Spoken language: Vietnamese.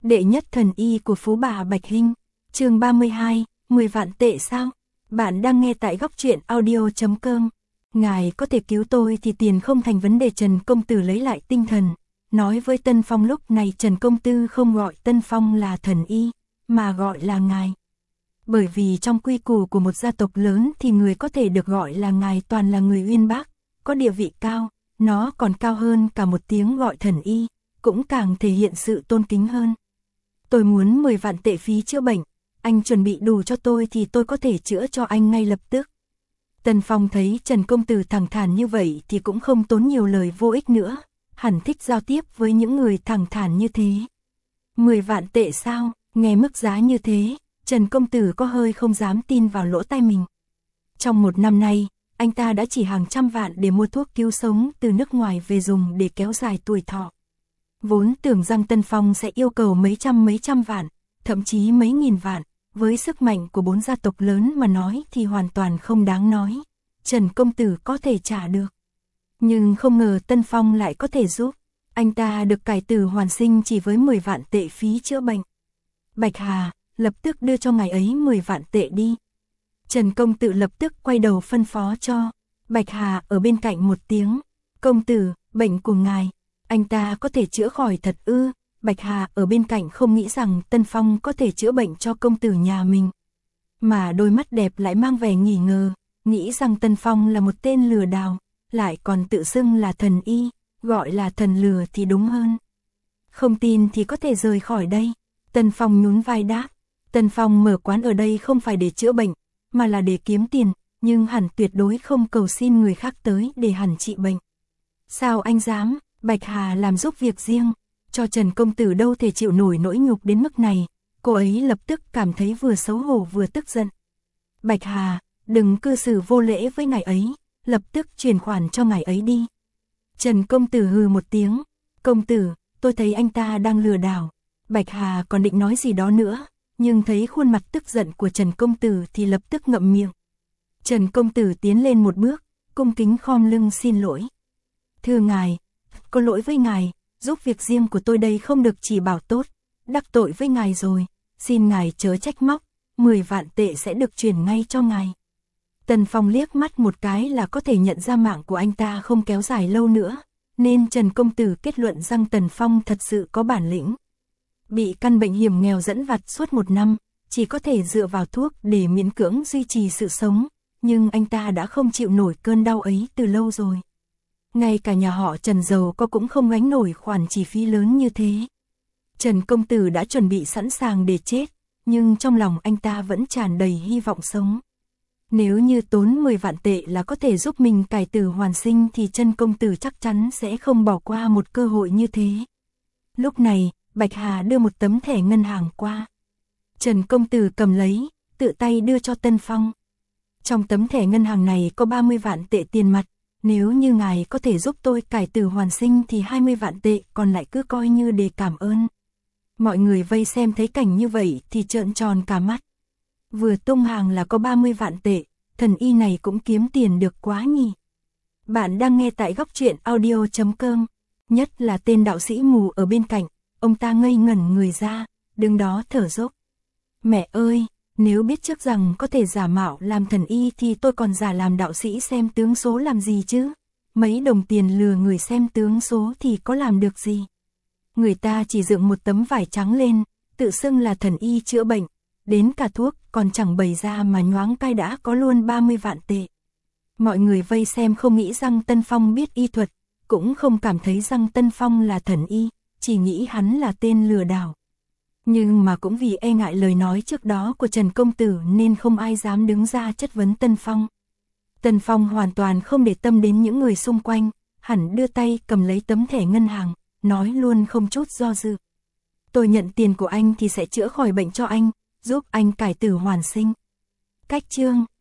Đệ nhất thần y của Phú Bà Bạch Hinh, chương 32, 10 vạn tệ sao? Bạn đang nghe tại góc truyện audio.com. Ngài có thể cứu tôi thì tiền không thành vấn đề. Trần Công Tử lấy lại tinh thần, nói với Tân Phong. Lúc này Trần Công Tử không gọi Tân Phong là thần y, mà gọi là ngài. Bởi vì trong quy củ của một gia tộc lớn thì người có thể được gọi là ngài toàn là người uyên bác, có địa vị cao, nó còn cao hơn cả một tiếng gọi thần y, cũng càng thể hiện sự tôn kính hơn. Tôi muốn 10 vạn tệ phí chữa bệnh, anh chuẩn bị đủ cho tôi thì tôi có thể chữa cho anh ngay lập tức. Tân Phong thấy Trần Công Tử thẳng thắn như vậy thì cũng không tốn nhiều lời vô ích nữa, hẳn thích giao tiếp với những người thẳng thắn như thế. 10 vạn tệ sao? Nghe mức giá như thế, Trần Công Tử có hơi không dám tin vào lỗ tai mình. Trong một năm nay, anh ta đã chỉ hàng trăm vạn để mua thuốc cứu sống từ nước ngoài về dùng để kéo dài tuổi thọ. Vốn tưởng rằng Tân Phong sẽ yêu cầu mấy trăm vạn, thậm chí mấy nghìn vạn, với sức mạnh của 4 gia tộc lớn mà nói thì hoàn toàn không đáng nói. Trần Công Tử có thể trả được. Nhưng không ngờ Tân Phong lại có thể giúp. Anh ta được cải tử hoàn sinh chỉ với 10 vạn tệ phí chữa bệnh. Bạch Hà, lập tức đưa cho ngài ấy 10 vạn tệ đi. Trần Công Tử lập tức quay đầu phân phó cho. Bạch Hà ở bên cạnh một tiếng. Công tử, bệnh của ngài, anh ta có thể chữa khỏi thật ư? Bạch Hà ở bên cạnh không nghĩ rằng Tân Phong có thể chữa bệnh cho công tử nhà mình. Mà đôi mắt đẹp lại mang vẻ nghi ngờ, nghĩ rằng Tân Phong là một tên lừa đảo, lại còn tự xưng là thần y, gọi là thần lừa thì đúng hơn. Không tin thì có thể rời khỏi đây. Tân Phong nhún vai đáp. Tân Phong mở quán ở đây không phải để chữa bệnh, mà là để kiếm tiền, nhưng hẳn tuyệt đối không cầu xin người khác tới để hẳn trị bệnh. Sao anh dám? Bạch Hà làm giúp việc riêng, cho Trần Công Tử đâu thể chịu nổi nỗi nhục đến mức này. Cô ấy lập tức cảm thấy vừa xấu hổ vừa tức giận. Bạch Hà, đừng cư xử vô lễ với ngài ấy, lập tức chuyển khoản cho ngài ấy đi. Trần Công Tử hừ một tiếng. Công tử, tôi thấy anh ta đang lừa đảo. Bạch Hà còn định nói gì đó nữa, nhưng thấy khuôn mặt tức giận của Trần Công Tử thì lập tức ngậm miệng. Trần Công Tử tiến lên một bước, cung kính khom lưng xin lỗi. Thưa ngài, có lỗi với ngài, giúp việc riêng của tôi đây không được chỉ bảo tốt, đắc tội với ngài rồi, xin ngài chớ trách móc, 10 vạn tệ sẽ được chuyển ngay cho ngài. Tần Phong liếc mắt một cái là có thể nhận ra mạng của anh ta không kéo dài lâu nữa, nên Trần Công Tử kết luận rằng Tần Phong thật sự có bản lĩnh. Bị căn bệnh hiểm nghèo dẫn vặt suốt 1 năm, chỉ có thể dựa vào thuốc để miễn cưỡng duy trì sự sống, nhưng anh ta đã không chịu nổi cơn đau ấy từ lâu rồi. Ngay cả nhà họ Trần giàu có cũng không gánh nổi khoản chi phí lớn như thế. Trần Công Tử đã chuẩn bị sẵn sàng để chết, nhưng trong lòng anh ta vẫn tràn đầy hy vọng sống. Nếu như tốn 10 vạn tệ là có thể giúp mình cải tử hoàn sinh thì Trần Công Tử chắc chắn sẽ không bỏ qua một cơ hội như thế. Lúc này, Bạch Hà đưa một tấm thẻ ngân hàng qua. Trần Công Tử cầm lấy, tự tay đưa cho Tân Phong. Trong tấm thẻ ngân hàng này có 30 vạn tệ tiền mặt. Nếu như ngài có thể giúp tôi cải tử hoàn sinh thì 20 vạn tệ còn lại cứ coi như để cảm ơn. Mọi người vây xem thấy cảnh như vậy thì trợn tròn cả mắt. Vừa tung hàng là có 30 vạn tệ, thần y này cũng kiếm tiền được quá nhỉ. Bạn đang nghe tại góc truyện audio.com. Nhất là tên đạo sĩ mù ở bên cạnh, ông ta ngây ngẩn người ra, đứng đó thở dốc. Mẹ ơi! Nếu biết trước rằng có thể giả mạo làm thần y thì tôi còn giả làm đạo sĩ xem tướng số làm gì chứ? Mấy đồng tiền lừa người xem tướng số thì có làm được gì? Người ta chỉ dựng một tấm vải trắng lên, tự xưng là thần y chữa bệnh, đến cả thuốc còn chẳng bày ra mà nhoáng cái đã có luôn 30 vạn tệ. Mọi người vây xem không nghĩ rằng Tân Phong biết y thuật, cũng không cảm thấy rằng Tân Phong là thần y, chỉ nghĩ hắn là tên lừa đảo. Nhưng mà cũng vì e ngại lời nói trước đó của Trần Công Tử nên không ai dám đứng ra chất vấn Tân Phong. Tân Phong hoàn toàn không để tâm đến những người xung quanh, hẳn đưa tay cầm lấy tấm thẻ ngân hàng, nói luôn không chút do dự. Tôi nhận tiền của anh thì sẽ chữa khỏi bệnh cho anh, giúp anh cải tử hoàn sinh. Cách chương